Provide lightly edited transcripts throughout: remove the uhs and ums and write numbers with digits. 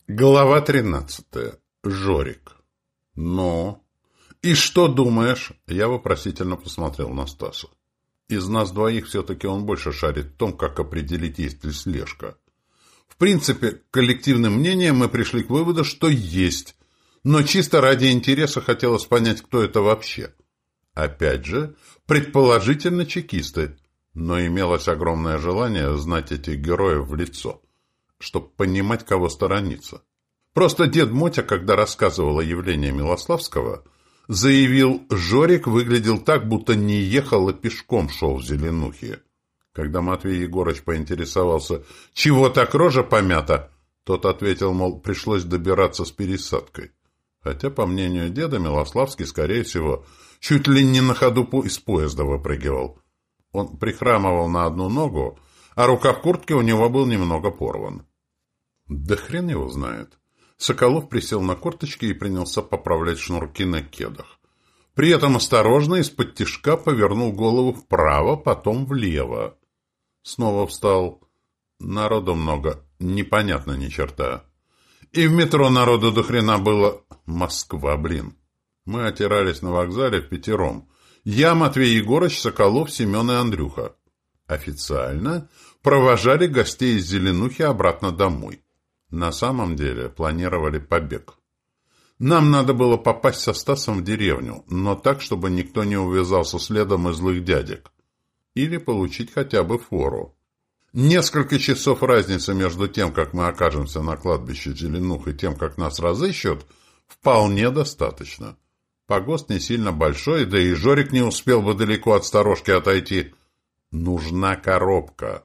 Глава 13. Жорик. «Ну? И что думаешь?» Я вопросительно посмотрел на Стаса. Из нас двоих все-таки он больше шарит в том, как определить, есть ли слежка. В принципе, коллективным мнением мы пришли к выводу, что есть, но чисто ради интереса хотелось понять, кто это вообще. Опять же, предположительно чекисты, но имелось огромное желание знать этих героев в лицо, чтобы понимать, кого сторониться. Просто дед Мотя, когда рассказывал о явлении Милославского, заявил, Жорик выглядел так, будто не ехал, а пешком шел в Зеленухе. Когда Матвей Егорыч поинтересовался, чего так рожа помята, тот ответил, мол, пришлось добираться с пересадкой. Хотя, по мнению деда, Милославский, скорее всего, чуть ли не на ходу из поезда выпрыгивал. Он прихрамывал на одну ногу, а рукав куртки у него был немного порван. Да хрен его знает. Соколов присел на корточки и принялся поправлять шнурки на кедах. При этом осторожно из-под тишка повернул голову вправо, потом влево. Снова встал. Народу много, непонятно ни черта. И в метро народу до хрена было. Москва, блин. Мы отирались на вокзале впятером. Я, Матвей Егорыч, Соколов, Семен и Андрюха. Официально провожали гостей из Зеленухи обратно домой. На самом деле планировали побег. Нам надо было попасть со Стасом в деревню, но так, чтобы никто не увязался следом из злых дядек. Или получить хотя бы фору. Несколько часов разницы между тем, как мы окажемся на кладбище Зеленух, и тем, как нас разыщут, вполне достаточно. Погост не сильно большой, да и Жорик не успел бы далеко от сторожки отойти. Нужна коробка.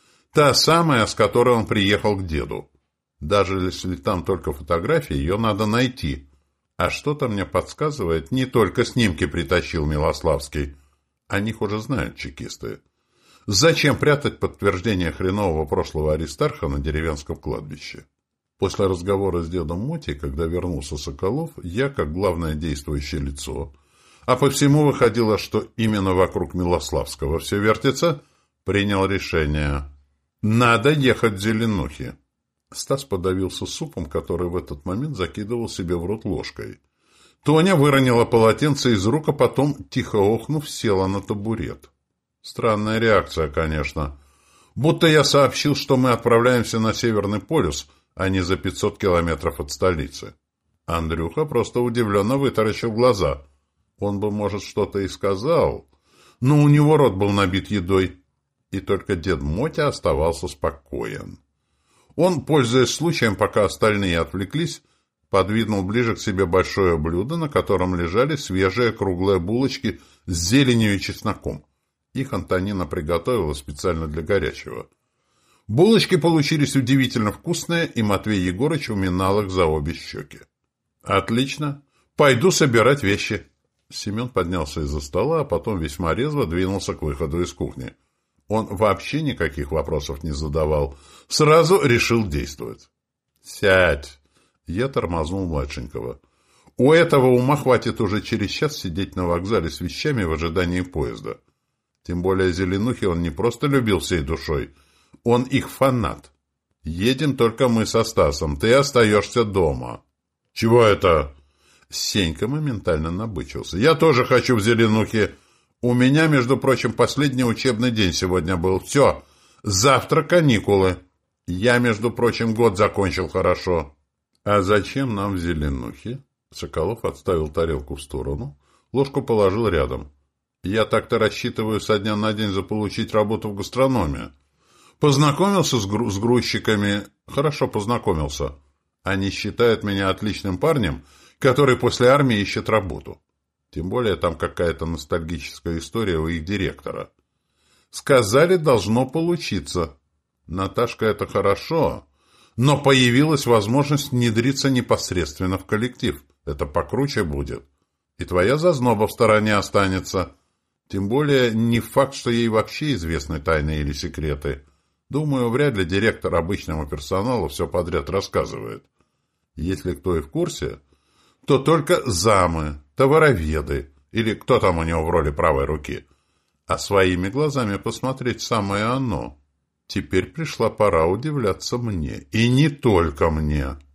Та самая, с которой он приехал к деду. Даже если там только фотографии, ее надо найти. А что-то мне подсказывает, не только снимки притащил Милославский. О них уже знают чекисты. Зачем прятать подтверждение хренового прошлого Аристарха на деревенском кладбище? После разговора с дедом Мотей, когда вернулся Соколов, я, как главное действующее лицо, а по всему выходило, что именно вокруг Милославского все вертится, принял решение. Надо ехать в Зеленухи. Стас подавился супом, который в этот момент закидывал себе в рот ложкой. Тоня выронила полотенце из рук, а потом, тихо охнув, села на табурет. Странная реакция, конечно. Будто я сообщил, что мы отправляемся на Северный полюс, а не за 500 километров от столицы. Андрюха просто удивленно вытаращил глаза. Он бы, может, что-то и сказал, но у него рот был набит едой. И только дед Мотя оставался спокоен. Он, пользуясь случаем, пока остальные отвлеклись, подвинул ближе к себе большое блюдо, на котором лежали свежие круглые булочки с зеленью и чесноком. Их Антонина приготовила специально для горячего. Булочки получились удивительно вкусные, и Матвей Егорыч уминал их за обе щеки. «Отлично. Пойду собирать вещи». Семен поднялся из-за стола, а потом весьма резво двинулся к выходу из кухни. Он вообще никаких вопросов не задавал. Сразу решил действовать. «Сядь!» Я тормознул младшенького. «У этого ума хватит уже через час сидеть на вокзале с вещами в ожидании поезда. Тем более Зеленухи он не просто любил всей душой. Он их фанат. Едем только мы со Стасом. Ты остаешься дома». «Чего это?» Сенька моментально набычился. «Я тоже хочу в Зеленухе. У меня, между прочим, последний учебный день сегодня был. Все, завтра каникулы. Я, между прочим, год закончил хорошо». «А зачем нам в Зеленухе?» Соколов отставил тарелку в сторону, ложку положил рядом. «Я так-то рассчитываю со дня на день заполучить работу в гастрономе. Познакомился с грузчиками. Хорошо познакомился. Они считают меня отличным парнем, который после армии ищет работу. Тем более там какая-то ностальгическая история у их директора. Сказали, должно получиться. Наташка, это хорошо, но появилась возможность внедриться непосредственно в коллектив. Это покруче будет. И твоя зазноба в стороне останется. Тем более не факт, что ей вообще известны тайны или секреты. Думаю, вряд ли директор обычному персоналу все подряд рассказывает. Если кто и в курсе, то только замы, товароведы или кто там у него в роли правой руки. А своими глазами посмотреть самое оно. Теперь пришла пора удивляться мне. И не только мне.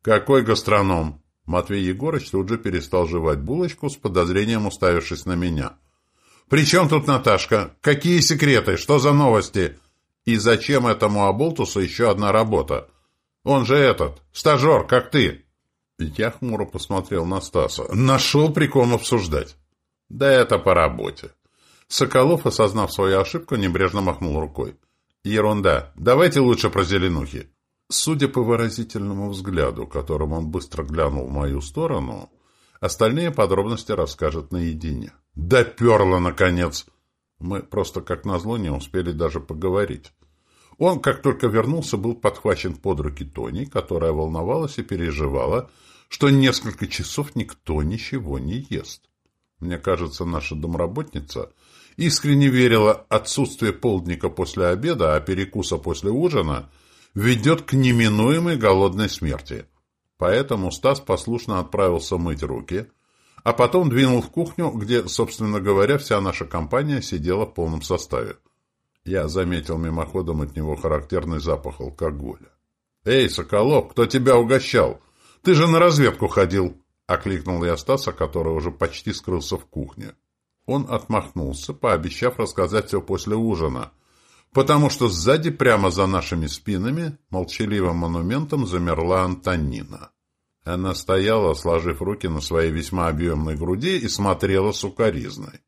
«Какой гастроном?» Матвей Егорыч тут же перестал жевать булочку, с подозрением уставившись на меня. «При чем тут Наташка? Какие секреты? Что за новости? И зачем этому оболтусу еще одна работа? Он же стажер, как ты!» Я хмуро посмотрел на Стаса. Нашел при ком обсуждать. «Да это по работе». Соколов, осознав свою ошибку, небрежно махнул рукой. «Ерунда. Давайте лучше про зеленухи». Судя по выразительному взгляду, которым он быстро глянул в мою сторону, остальные подробности расскажет наедине. Доперло, наконец! Мы просто, как назло, не успели даже поговорить. Он, как только вернулся, был подхвачен под руки Тони, которая волновалась и переживала, что несколько часов никто ничего не ест. Мне кажется, наша домработница искренне верила, отсутствие полдника после обеда, а перекуса после ужина ведет к неминуемой голодной смерти. Поэтому Стас послушно отправился мыть руки, а потом двинул в кухню, где, собственно говоря, вся наша компания сидела в полном составе. Я заметил мимоходом от него характерный запах алкоголя. «Эй, Соколов, кто тебя угощал? Ты же на разведку ходил!» — окликнул я Стаса, который уже почти скрылся в кухне. Он отмахнулся, пообещав рассказать все после ужина, потому что сзади, прямо за нашими спинами, молчаливым монументом замерла Антонина. Она стояла, сложив руки на своей весьма объемной груди и смотрела сукоризной.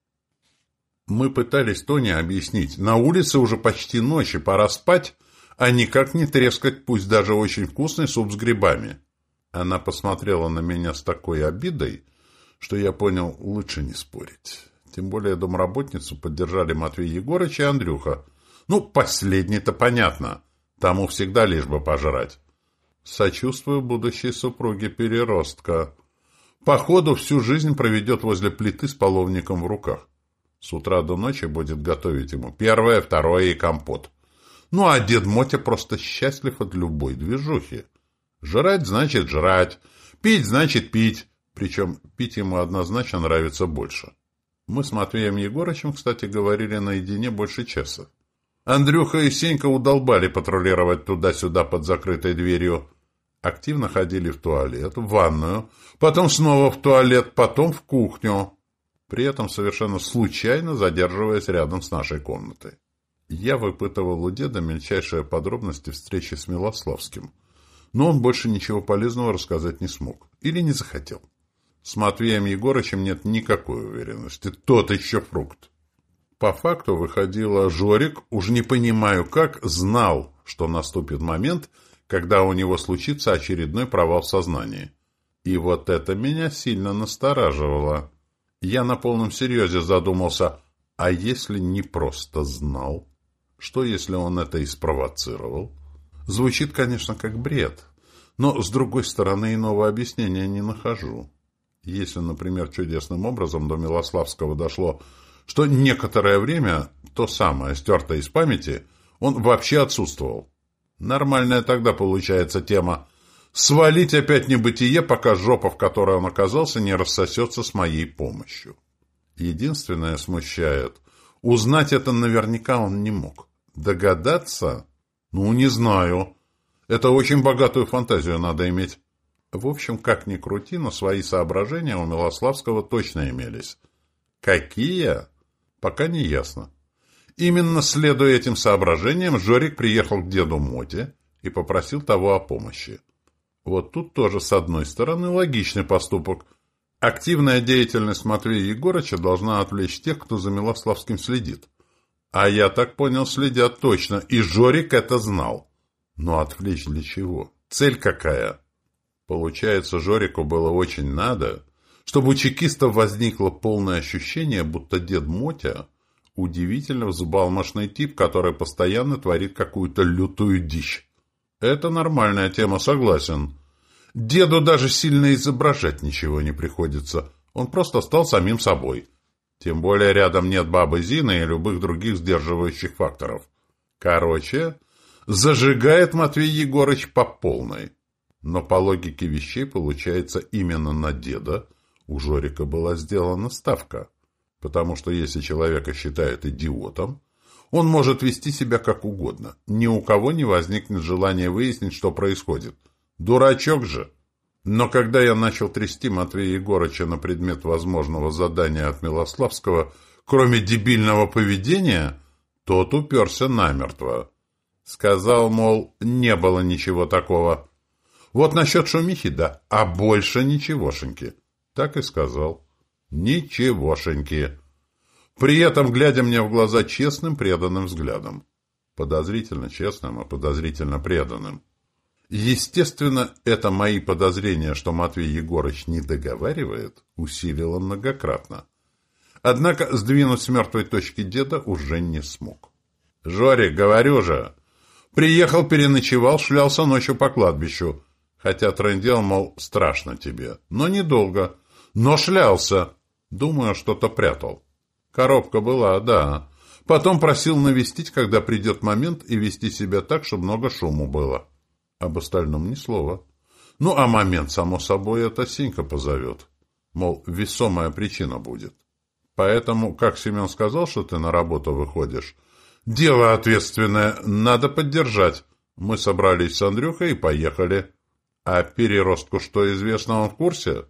Мы пытались Тоне объяснить, на улице уже почти ночь и пора спать, а никак не трескать, пусть даже очень вкусный суп с грибами. Она посмотрела на меня с такой обидой, что я понял, лучше не спорить. Тем более домработницу поддержали Матвей Егорыч и Андрюха. Ну, последний-то понятно. Тому всегда лишь бы пожрать. Сочувствую будущей супруге переростка. Походу, всю жизнь проведет возле плиты с половником в руках. С утра до ночи будет готовить ему первое, второе и компот. Ну, а дед Мотя просто счастлив от любой движухи. Жрать значит жрать, пить значит пить. Причем пить ему однозначно нравится больше. Мы с Матвеем Егорычем, кстати, говорили наедине больше часа. Андрюха и Сенька удолбали патрулировать туда-сюда под закрытой дверью. Активно ходили в туалет, в ванную, потом снова в туалет, потом в кухню. При этом совершенно случайно задерживаясь рядом с нашей комнатой. Я выпытывал у деда мельчайшие подробности встречи с Милославским, но он больше ничего полезного рассказать не смог. Или не захотел. С Матвеем Егорычем нет никакой уверенности. Тот еще фрукт. По факту выходило, Жорик, уж не понимаю как, знал, что наступит момент, когда у него случится очередной провал в сознании. И вот это меня сильно настораживало. Я на полном серьезе задумался, а если не просто знал? Что, если он это и спровоцировал? Звучит, конечно, как бред, но, с другой стороны, иного объяснения не нахожу. Если, например, чудесным образом до Милославского дошло, что некоторое время, то самое, стертое из памяти, он вообще отсутствовал. Нормальная тогда получается тема свалить опять небытие, пока жопа, в которой он оказался, не рассосется с моей помощью. Единственное смущает, узнать это наверняка он не мог. Догадаться? Ну, не знаю. Это очень богатую фантазию надо иметь. В общем, как ни крути, но свои соображения у Милославского точно имелись. Какие? Пока не ясно. Именно следуя этим соображениям, Жорик приехал к деду Моте и попросил того о помощи. Вот тут тоже, с одной стороны, логичный поступок. Активная деятельность Матвея Егорыча должна отвлечь тех, кто за Милославским следит. А я так понял, следят точно, и Жорик это знал. Но отвлечь для чего? Цель какая? Получается, Жорику было очень надо, чтобы у чекистов возникло полное ощущение, будто дед Мотя удивительно взбалмошный тип, который постоянно творит какую-то лютую дичь. Это нормальная тема, согласен. Деду даже сильно изображать ничего не приходится. Он просто стал самим собой. Тем более рядом нет бабы Зины и любых других сдерживающих факторов. Короче, зажигает Матвей Егорыч по полной. Но по логике вещей, получается, именно на деда у Жорика была сделана ставка. Потому что если человека считают идиотом, он может вести себя как угодно. Ни у кого не возникнет желания выяснить, что происходит. Дурачок же. Но когда я начал трясти Матвея Егорыча на предмет возможного задания от Милославского, кроме дебильного поведения, тот уперся намертво. Сказал, мол, не было ничего такого. Вот насчет шумихи, да, а больше ничегошеньки. Так и сказал. Ничегошеньки. При этом глядя мне в глаза честным, преданным взглядом. Подозрительно честным и подозрительно преданным. Естественно, это мои подозрения, что Матвей Егорыч не договаривает, усилило многократно. Однако сдвинуть с мертвой точки деда уже не смог. «Жорик, говорю же, приехал, переночевал, шлялся ночью по кладбищу. Хотя трындел, мол, страшно тебе. Но недолго. Но шлялся. Думаю, что-то прятал. Коробка была, да. Потом просил навестить, когда придет момент, и вести себя так, чтобы много шуму было. Об остальном ни слова. Ну, а момент, само собой, это Сенька позовет. Мол, весомая причина будет. Поэтому, как Семен сказал, что ты на работу выходишь, дело ответственное, надо поддержать. Мы собрались с Андрюхой и поехали. А переростку что известно, он в курсе?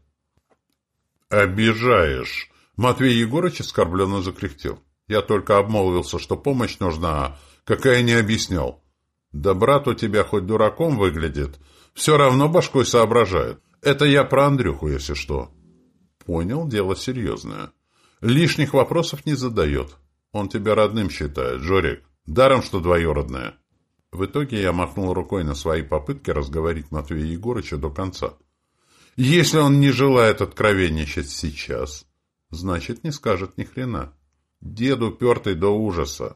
Обижаешь. Матвей Егорыч оскорбленно закряхтел. Я только обмолвился, что помощь нужна, а какая не объяснял. Да брат у тебя хоть дураком выглядит, все равно башкой соображает. Это я про Андрюху, если что. Понял, дело серьезное. Лишних вопросов не задает. Он тебя родным считает, Жорик. Даром, что двоюродная. В итоге я махнул рукой на свои попытки разговорить Матвея Егорыча до конца. Если он не желает откровенничать сейчас, значит, не скажет ни хрена. Дед упертый до ужаса.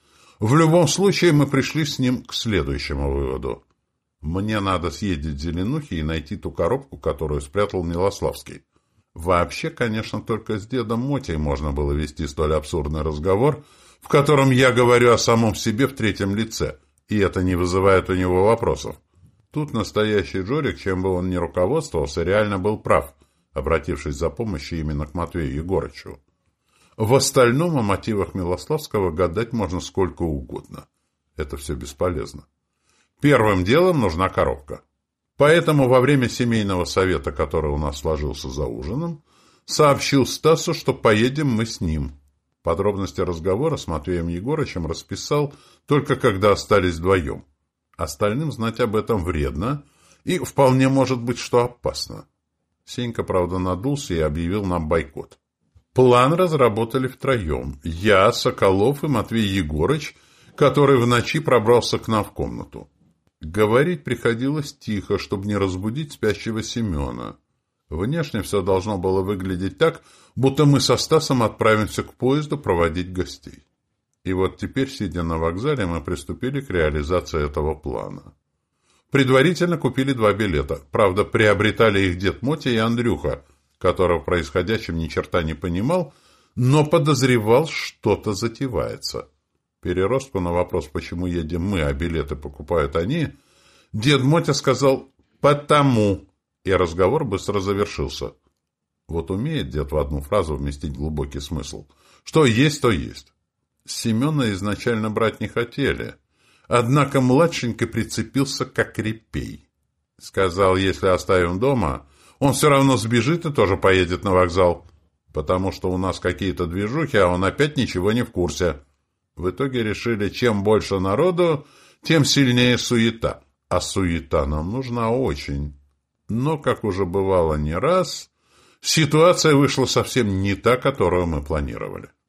В любом случае, мы пришли с ним к следующему выводу. Мне надо съездить в Зеленухи и найти ту коробку, которую спрятал Милославский. Вообще, конечно, только с дедом Мотей можно было вести столь абсурдный разговор, в котором я говорю о самом себе в третьем лице, и это не вызывает у него вопросов. Тут настоящий Жорик, чем бы он ни руководствовался, реально был прав, обратившись за помощью именно к Матвею Егорычу. В остальном о мотивах Милославского гадать можно сколько угодно. Это все бесполезно. Первым делом нужна коробка. Поэтому во время семейного совета, который у нас сложился за ужином, сообщил Стасу, что поедем мы с ним. Подробности разговора с Матвеем Егорычем расписал только когда остались вдвоем. Остальным знать об этом вредно и вполне может быть, что опасно. Сенька, правда, надулся и объявил нам бойкот. План разработали втроем. Я, Соколов и Матвей Егорыч, который в ночи пробрался к нам в комнату. Говорить приходилось тихо, чтобы не разбудить спящего Семена. Внешне все должно было выглядеть так, будто мы со Стасом отправимся к поезду проводить гостей. И вот теперь, сидя на вокзале, мы приступили к реализации этого плана. Предварительно купили 2 билета. Правда, приобретали их дед Мотя и Андрюха, который в происходящем ни черта не понимал, но подозревал, что-то затевается. Переростку на вопрос, почему едем мы, а билеты покупают они, дед Мотя сказал «потому», и разговор быстро завершился. Вот умеет дед в одну фразу вместить глубокий смысл. Что есть, то есть. Семена изначально брать не хотели, однако младшенький прицепился как репей. Сказал, если оставим дома, он все равно сбежит и тоже поедет на вокзал, потому что у нас какие-то движухи, а он опять ничего не в курсе. В итоге решили, чем больше народу, тем сильнее суета. А суета нам нужна очень. Но, как уже бывало не раз, ситуация вышла совсем не та, которую мы планировали.